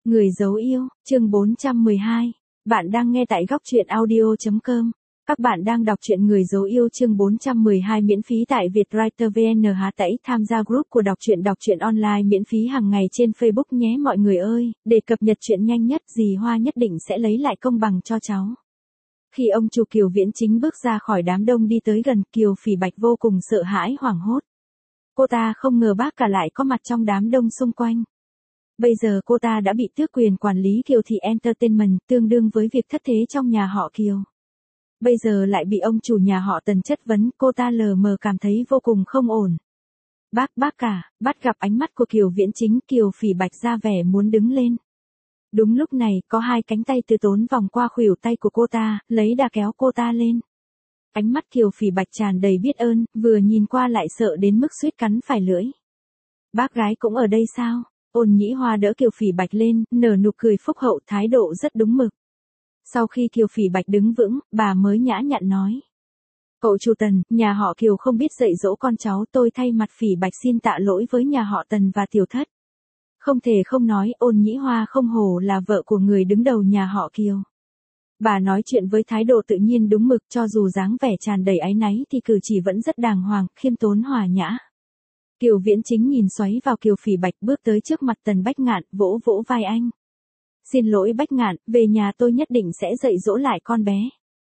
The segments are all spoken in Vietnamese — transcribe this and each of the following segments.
Người dấu yêu, chương 412. Bạn đang nghe tại góc truyện audio.com. Các bạn đang đọc truyện Người dấu yêu chương 412 miễn phí tại Vietwriter VN. Hãy tham gia group của đọc truyện online miễn phí hàng ngày trên Facebook nhé mọi người ơi, để cập nhật chuyện nhanh nhất, dì Hoa nhất định sẽ lấy lại công bằng cho cháu. Khi ông chủ Kiều Viễn Chính bước ra khỏi đám đông đi tới gần, Kiều Phỉ Bạch vô cùng sợ hãi hoảng hốt. Cô ta không ngờ bác cả lại có mặt trong đám đông xung quanh. Bây giờ cô ta đã bị tước quyền quản lý Kiều Thị Entertainment, tương đương với việc thất thế trong nhà họ Kiều. Bây giờ lại bị ông chủ nhà họ Tần chất vấn, cô ta lờ mờ cảm thấy vô cùng không ổn. Bác cả, bắt gặp ánh mắt của Kiều Viễn Chính, Kiều Phỉ Bạch ra vẻ muốn đứng lên. Đúng lúc này, có hai cánh tay từ tốn vòng qua khuỷu tay của cô ta, lấy đà kéo cô ta lên. Ánh mắt Kiều Phỉ Bạch tràn đầy biết ơn, vừa nhìn qua lại sợ đến mức suýt cắn phải lưỡi. Bác gái cũng ở đây sao? Ôn Nhĩ Hoa đỡ Kiều Phỉ Bạch lên, nở nụ cười phúc hậu, thái độ rất đúng mực. Sau khi Kiều Phỉ Bạch đứng vững, bà mới nhã nhặn nói. Cậu chủ Tần, nhà họ Kiều không biết dạy dỗ con cháu, tôi thay mặt Phỉ Bạch xin tạ lỗi với nhà họ Tần và tiểu thất. Không thể không nói, Ôn Nhĩ Hoa không hổ là vợ của người đứng đầu nhà họ Kiều. Bà nói chuyện với thái độ tự nhiên đúng mực, cho dù dáng vẻ tràn đầy áy náy thì cử chỉ vẫn rất đàng hoàng, khiêm tốn hòa nhã. Kiều Viễn Chính nhìn xoáy vào Kiều Phỉ Bạch, bước tới trước mặt Tần Bách Ngạn, vỗ vỗ vai anh. Xin lỗi Bách Ngạn, về nhà tôi nhất định sẽ dạy dỗ lại con bé.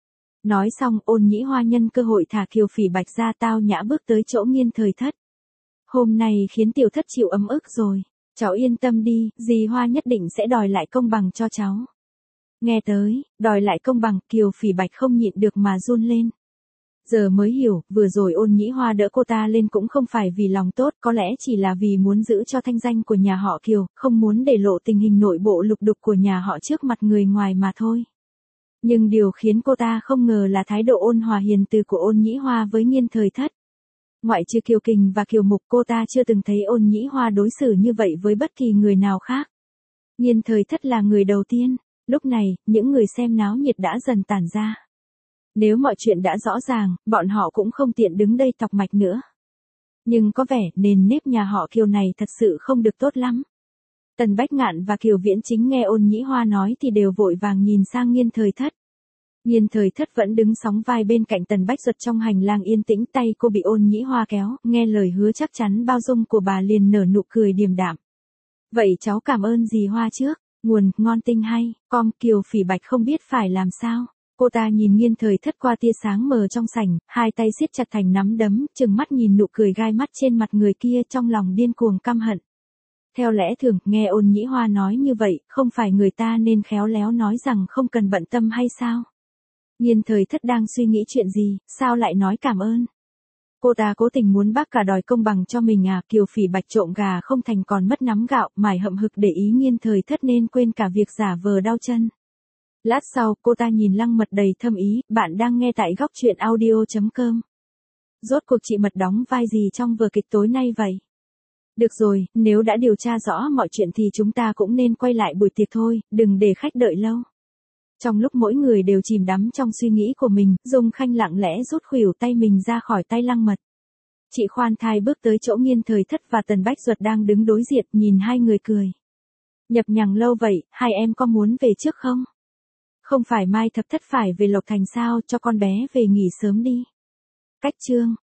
Nói xong, Ôn Nhĩ Hoa nhân cơ hội thả Kiều Phỉ Bạch ra, tao nhã bước tới chỗ Nghiên Thời Thất. Hôm nay khiến tiểu thất chịu ấm ức rồi. Cháu yên tâm đi, dì Hoa nhất định sẽ đòi lại công bằng cho cháu. Nghe tới, đòi lại công bằng, Kiều Phỉ Bạch không nhịn được mà run lên. Giờ mới hiểu, vừa rồi Ôn Nhĩ Hoa đỡ cô ta lên cũng không phải vì lòng tốt, có lẽ chỉ là vì muốn giữ cho thanh danh của nhà họ Kiều, không muốn để lộ tình hình nội bộ lục đục của nhà họ trước mặt người ngoài mà thôi. Nhưng điều khiến cô ta không ngờ là thái độ ôn hòa hiền từ của Ôn Nhĩ Hoa với Nghiên Thời Thất. Ngoại trừ Kiều Kình và Kiều Mục, cô ta chưa từng thấy Ôn Nhĩ Hoa đối xử như vậy với bất kỳ người nào khác. Nghiên Thời Thất là người đầu tiên. Lúc này, những người xem náo nhiệt đã dần tản ra. Nếu mọi chuyện đã rõ ràng, bọn họ cũng không tiện đứng đây tọc mạch nữa. Nhưng có vẻ nền nếp nhà họ Kiều này thật sự không được tốt lắm. Tần Bách Ngạn và Kiều Viễn Chính nghe Ôn Nhĩ Hoa nói thì đều vội vàng nhìn sang Nghiên Thời Thất. Nghiên Thời Thất vẫn đứng sóng vai bên cạnh Tần Bách Duật trong hành lang yên tĩnh, tay cô bị Ôn Nhĩ Hoa kéo, nghe lời hứa chắc chắn bao dung của bà liền nở nụ cười điềm đạm. Vậy cháu cảm ơn dì Hoa trước. Nguồn, ngon tinh hay, Kiều Phỉ Bạch không biết phải làm sao. Cô ta nhìn Nghiên Thời Thất qua tia sáng mờ trong sảnh, hai tay siết chặt thành nắm đấm, trừng mắt nhìn nụ cười gai mắt trên mặt người kia, trong lòng điên cuồng căm hận. Theo lẽ thường, nghe Ôn Nhĩ Hoa nói như vậy, không phải người ta nên khéo léo nói rằng không cần bận tâm hay sao? Nghiên Thời Thất đang suy nghĩ chuyện gì, sao lại nói cảm ơn? Cô ta cố tình muốn bác cả đòi công bằng cho mình à? Kiều Phỉ Bạch trộm gà không thành còn mất nắm gạo, mải hậm hực để ý Nghiên Thời Thất nên quên cả việc giả vờ đau chân. Lát sau, cô ta nhìn Lăng Mật đầy thâm ý, bạn đang nghe tại góc truyện audio.com. Rốt cuộc chị Mật đóng vai gì trong vở kịch tối nay vậy? Được rồi, nếu đã điều tra rõ mọi chuyện thì chúng ta cũng nên quay lại buổi tiệc thôi, đừng để khách đợi lâu. Trong lúc mỗi người đều chìm đắm trong suy nghĩ của mình, Dung Khanh lặng lẽ rút khuỷu tay mình ra khỏi tay Lăng Mật. Chị khoan thai bước tới chỗ Nghiên Thời Thất và Tần Bách Duật đang đứng đối diện, nhìn hai người cười. Nhập nhằng lâu vậy, hai em có muốn về trước không? Không phải Mai Thập Thất phải về Lộc Thành sao, cho con bé về nghỉ sớm đi. Cách chương.